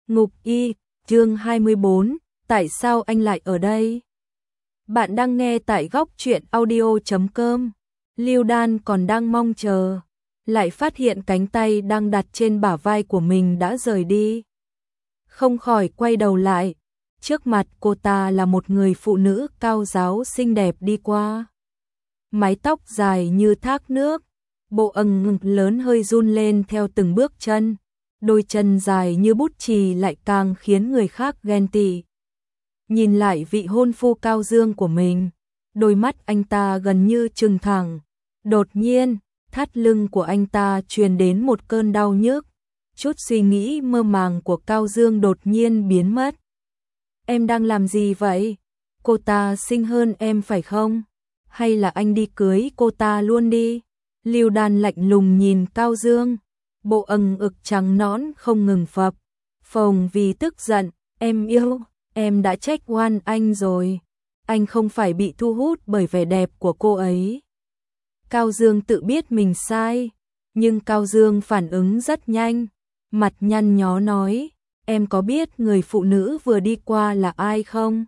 Ngục y, chương 24, tại sao anh lại ở đây? Bạn đang nghe tại góc truyện audio.com. Lưu Đan còn đang mong chờ, lại phát hiện cánh tay đang đặt trên bả vai của mình đã rời đi. Không khỏi quay đầu lại, trước mặt cô ta là một người phụ nữ cao ráo xinh đẹp đi qua. Mái tóc dài như thác nước, bộ ầng lớn hơi run lên theo từng bước chân. Đôi chân dài như bút chì lại càng khiến người khác ghen tị. Nhìn lại vị hôn phu Cao Dương của mình, đôi mắt anh ta gần như trừng thẳng. Đột nhiên, thắt lưng của anh ta truyền đến một cơn đau nhức. Chút suy nghĩ mơ màng của Cao Dương đột nhiên biến mất. Em đang làm gì vậy? Cô ta xinh hơn em phải không? Hay là anh đi cưới cô ta luôn đi? Lưu Đan lạnh lùng nhìn Cao Dương. Bộ ực trắng nõn không ngừng phập phồng vì tức giận. Em yêu, em đã trách oan anh rồi. Anh không phải bị thu hút bởi vẻ đẹp của cô ấy. Cao Dương tự biết mình sai, nhưng Cao Dương phản ứng rất nhanh. Mặt nhăn nhó nói, em có biết người phụ nữ vừa đi qua là ai không?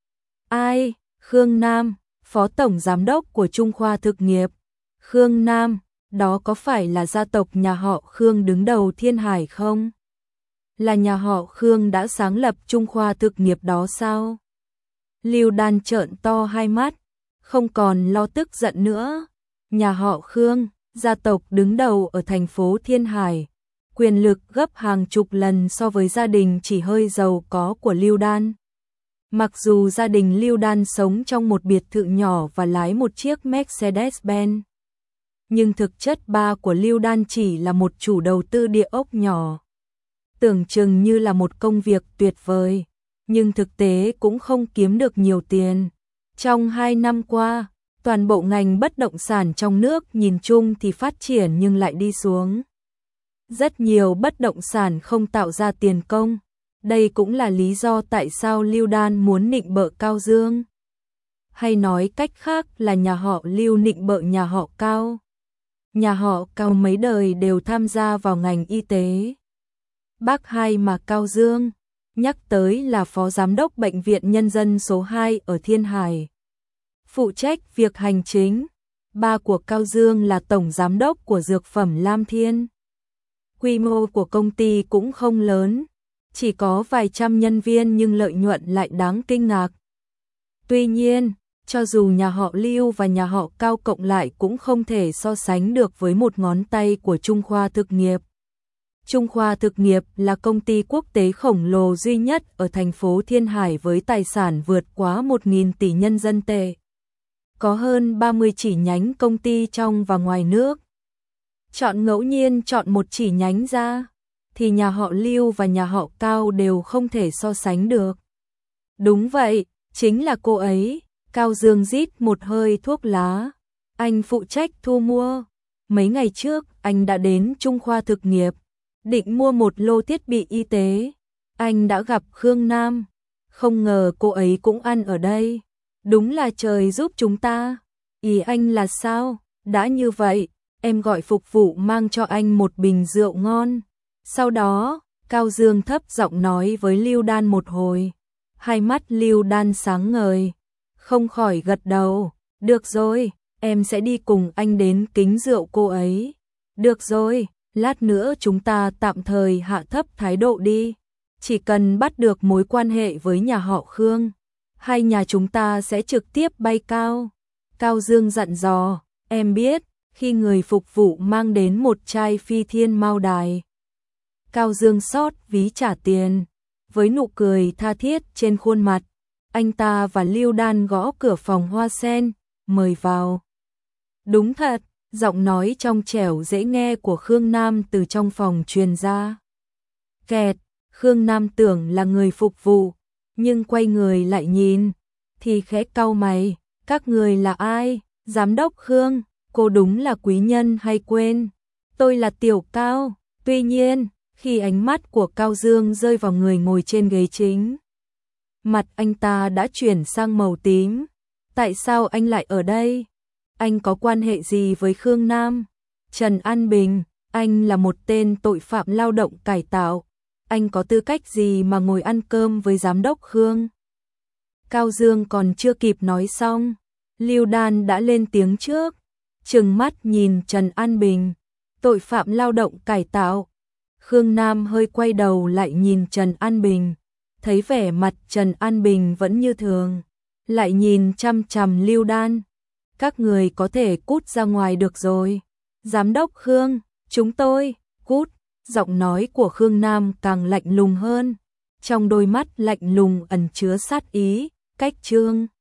Ai? Khương Nam, Phó Tổng Giám đốc của Trung Khoa Thực nghiệp. Khương Nam, đó có phải là gia tộc nhà họ Khương đứng đầu Thiên Hải không? Là nhà họ Khương đã sáng lập Trung Khoa Thực nghiệp đó sao? Lưu Đan trợn to hai mắt, không còn lo tức giận nữa. Nhà họ Khương, gia tộc đứng đầu ở thành phố Thiên Hải, quyền lực gấp hàng chục lần so với gia đình chỉ hơi giàu có của Lưu Đan. Mặc dù gia đình Lưu Đan sống trong một biệt thự nhỏ và lái một chiếc Mercedes-Benz, nhưng thực chất ba của Lưu Đan chỉ là một chủ đầu tư địa ốc nhỏ. Tưởng chừng như là một công việc tuyệt vời, nhưng thực tế cũng không kiếm được nhiều tiền. Trong 2 năm qua, toàn bộ ngành bất động sản trong nước nhìn chung thì phát triển nhưng lại đi xuống. Rất nhiều bất động sản không tạo ra tiền công. Đây cũng là lý do tại sao Lưu Đan muốn nịnh bợ Cao Dương. Hay nói cách khác là nhà họ Lưu nịnh bợ nhà họ Cao. Nhà họ Cao mấy đời đều tham gia vào ngành y tế. Bác hai mà Cao Dương nhắc tới là Phó Giám đốc Bệnh viện Nhân dân số 2 ở Thiên Hải, phụ trách việc hành chính. Ba của Cao Dương là Tổng Giám đốc của Dược phẩm Lam Thiên. Quy mô của công ty cũng không lớn, chỉ có vài trăm nhân viên nhưng lợi nhuận lại đáng kinh ngạc. Tuy nhiên, cho dù nhà họ Lưu và nhà họ Cao cộng lại cũng không thể so sánh được với một ngón tay của Trung Khoa Thực nghiệp. Trung Khoa Thực nghiệp là công ty quốc tế khổng lồ duy nhất ở thành phố Thiên Hải với tài sản vượt quá 1.000 tỷ nhân dân tệ. Có hơn 30 chi nhánh công ty trong và ngoài nước. Chọn ngẫu nhiên chọn một chi nhánh ra, thì nhà họ Lưu và nhà họ Cao đều không thể so sánh được. Đúng vậy, chính là cô ấy. Cao Dương rít một hơi thuốc lá. Anh phụ trách thu mua. Mấy ngày trước, anh đã đến Trung Khoa Thực nghiệp, định mua một lô thiết bị y tế. Anh đã gặp Khương Nam. Không ngờ cô ấy cũng ăn ở đây. Đúng là trời giúp chúng ta. Ý anh là sao? Đã như vậy, em gọi phục vụ mang cho anh một bình rượu ngon. Sau đó, Cao Dương thấp giọng nói với Lưu Đan một hồi. Hai mắt Lưu Đan sáng ngời, không khỏi gật đầu. Được rồi, em sẽ đi cùng anh đến kính rượu cô ấy. Được rồi, lát nữa chúng ta tạm thời hạ thấp thái độ đi. Chỉ cần bắt được mối quan hệ với nhà họ Khương, hai nhà chúng ta sẽ trực tiếp bay cao. Cao Dương dặn dò, em biết, khi người phục vụ mang đến một chai Phi Thiên Mao Đài. Cao Dương xót ví trả tiền, với nụ cười tha thiết trên khuôn mặt. Anh ta và Lưu Đan gõ cửa phòng Hoa Sen, mời vào. Đúng thật, giọng nói trong trẻo dễ nghe của Khương Nam từ trong phòng truyền ra. Kẹt, Khương Nam tưởng là người phục vụ, nhưng quay người lại nhìn, thì khẽ cau mày. Các người là ai? Giám đốc Khương, cô đúng là quý nhân hay quên? Tôi là Tiểu Cao. Tuy nhiên, khi ánh mắt của Cao Dương rơi vào người ngồi trên ghế chính, mặt anh ta đã chuyển sang màu tím. Tại sao anh lại ở đây? Anh có quan hệ gì với Khương Nam? Trần An Bình, anh là một tên tội phạm lao động cải tạo. anh có tư cách gì mà ngồi ăn cơm với giám đốc Khương? Cao Dương còn chưa kịp nói xong, Lưu Đan đã lên tiếng trước, trừng mắt nhìn Trần An Bình, tội phạm lao động cải tạo. Khương Nam hơi quay đầu lại nhìn Trần An Bình, thấy vẻ mặt Trần An Bình vẫn như thường, lại nhìn chằm chằm Lưu Đan. Các người có thể cút ra ngoài được rồi. Giám đốc Khương, chúng tôi, cút. Giọng nói của Khương Nam càng lạnh lùng hơn, trong đôi mắt lạnh lùng ẩn chứa sát ý, cách Trương